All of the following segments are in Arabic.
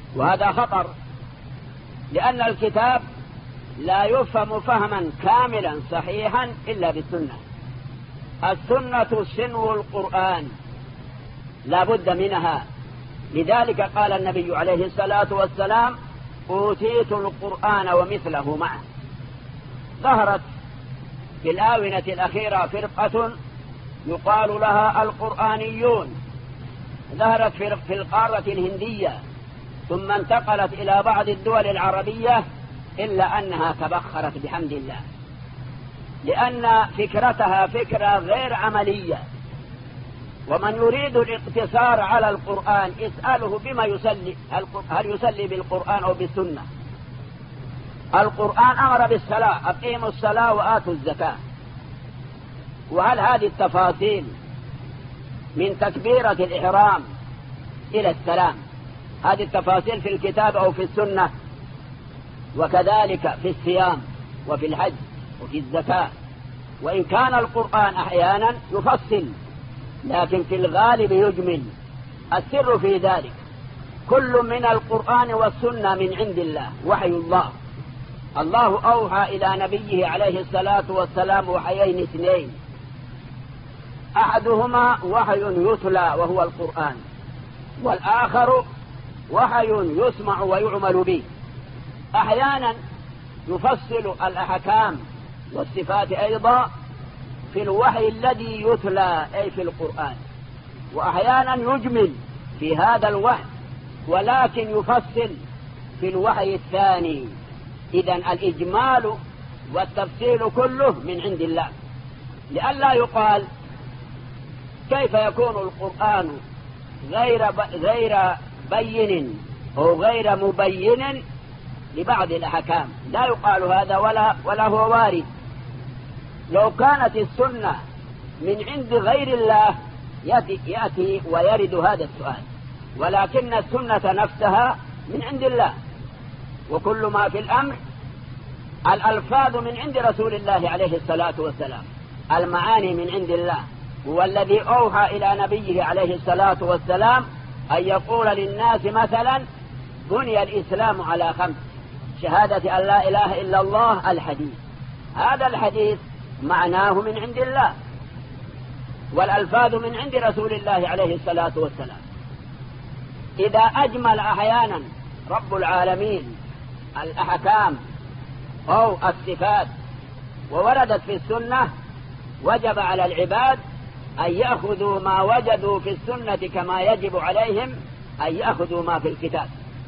وهذا خطر، لأن الكتاب لا يفهم فهما كاملا صحيحا إلا بالسنة. السنة سنو القرآن لا بد منها. لذلك قال النبي عليه الصلاة والسلام: أوتيت القرآن ومثله معه. ظهرت في الآونة الأخيرة فرقة يقال لها القرآنيون، ظهرت في القارة الهندية، ثم انتقلت إلى بعض الدول العربية، إلا أنها تبخرت بحمد الله، لأن فكرتها فكرة غير عملية. ومن يريد الاقتصار على القرآن اسأله بما يصلي، هل يصلي بالقرآن أو بالسنة؟ القرآن أمر بالصلاة: أقيموا الصلاة وآتوا الزكاة. وهل هذه التفاصيل من تكبيرة الإحرام إلى السلام هذه التفاصيل في الكتاب أو في السنة؟ وكذلك في الصيام وفي الحج وفي الزكاة. وإن كان القرآن أحيانا يفصل، لكن في الغالب يجمل. السر في ذلك كل من القرآن والسنة من عند الله، وحي الله. الله أوحى إلى نبيه عليه الصلاة والسلام وحيين اثنين: أحدهما وحي يتلى وهو القرآن، والآخر وحي يسمع ويعمل به. أحيانا يفصل الأحكام والصفات أيضا في الوحي الذي يتلى أي في القرآن، وأحيانا يجمل في هذا الوحي ولكن يفصل في الوحي الثاني. إذن الإجمال والتفصيل كله من عند الله، لئلا يقال كيف يكون القرآن غير بين أو غير مبين لبعض الأحكام. لا يقال هذا ولا هو وارد. لو كانت السنة من عند غير الله يأتي ويرد هذا السؤال، ولكن السنة نفسها من عند الله. وكل ما في الأمر الألفاظ من عند رسول الله عليه الصلاة والسلام، المعاني من عند الله. هو الذي أوحى إلى نبيه عليه الصلاة والسلام أن يقول للناس مثلا: بني الإسلام على 5: شهادة أن لا إله إلا الله. الحديث هذا الحديث معناه من عند الله، والألفاظ من عند رسول الله عليه الصلاة والسلام. إذا أجمل أحيانا رب العالمين الأحكام أو الصفات ووردت في السنة، وجب على العباد أن يأخذوا ما وجدوا في السنة كما يجب عليهم أن يأخذوا ما في الكتاب.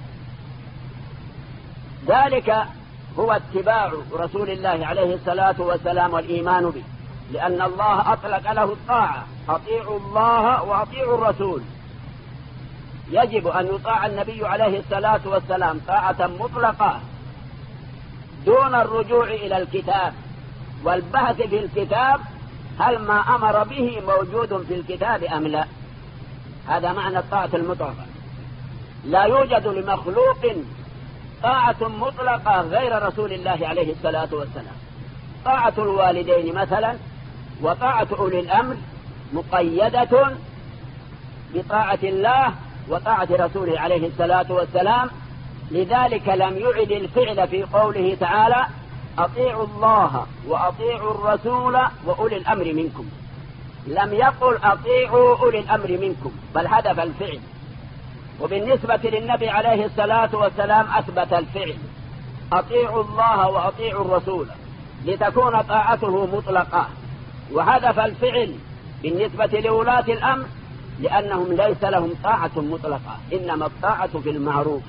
ذلك هو اتباع رسول الله عليه الصلاة والسلام والإيمان به، لأن الله أطلق له الطاعة: أطيعوا الله وأطيعوا الرسول. يجب أن يطاع النبي عليه الصلاة والسلام طاعة مطلقة دون الرجوع إلى الكتاب والبحث في الكتاب هل ما أمر به موجود في الكتاب أم لا. هذا معنى الطاعة المطلقة. لا يوجد لمخلوق طاعة مطلقة غير رسول الله عليه الصلاة والسلام. طاعة الوالدين مثلا وطاعة أولي الأمر مقيدة بطاعة الله وطاعة رسوله عليه الصلاة والسلام. لذلك لم يعد الفعل في قوله تعالى: أطيعوا الله وأطيعوا الرسول وأولي الأمر منكم. لم يقل أطيعوا أولي الأمر منكم، بل حذف الفعل. وبالنسبة للنبي عليه الصلاة والسلام أثبت الفعل: أطيعوا الله وأطيعوا الرسول، لتكون طاعته مطلقة. وحذف الفعل بالنسبة لولاة الأمر لأنهم ليس لهم طاعة مطلقة، إنما الطاعة في المعروف.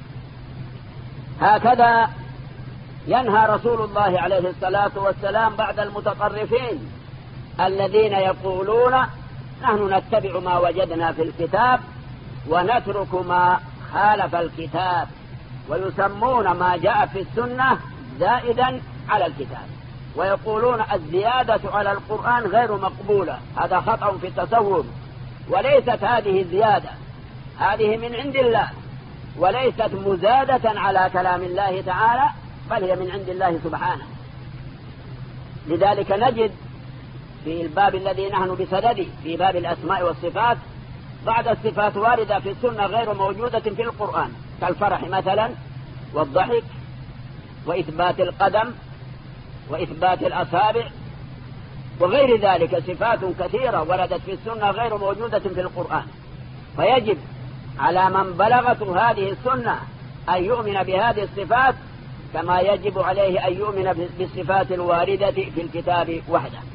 هكذا ينهى رسول الله عليه الصلاة والسلام بعد المتطرفين الذين يقولون: نحن نتبع ما وجدنا في الكتاب ونترك ما خالف الكتاب، ويسمون ما جاء في السنة زائدا على الكتاب، ويقولون الزيادة على القرآن غير مقبولة. هذا خطأ في التصور، وليست هذه زيادة، هذه من عند الله، وليست مزادة على كلام الله تعالى، بل هي من عند الله سبحانه. لذلك نجد في الباب الذي نحن بصدده في باب الأسماء والصفات بعض الصفات واردة في السنة غير موجودة في القرآن، كالفرح مثلا، والضحك، وإثبات القدم، وإثبات الأصابع، وغير ذلك. صفات كثيرة وردت في السنة غير موجودة في القرآن، فيجب على من بلغته هذه السنة أن يؤمن بهذه الصفات كما يجب عليه أن يؤمن بالصفات الواردة في الكتاب وحده.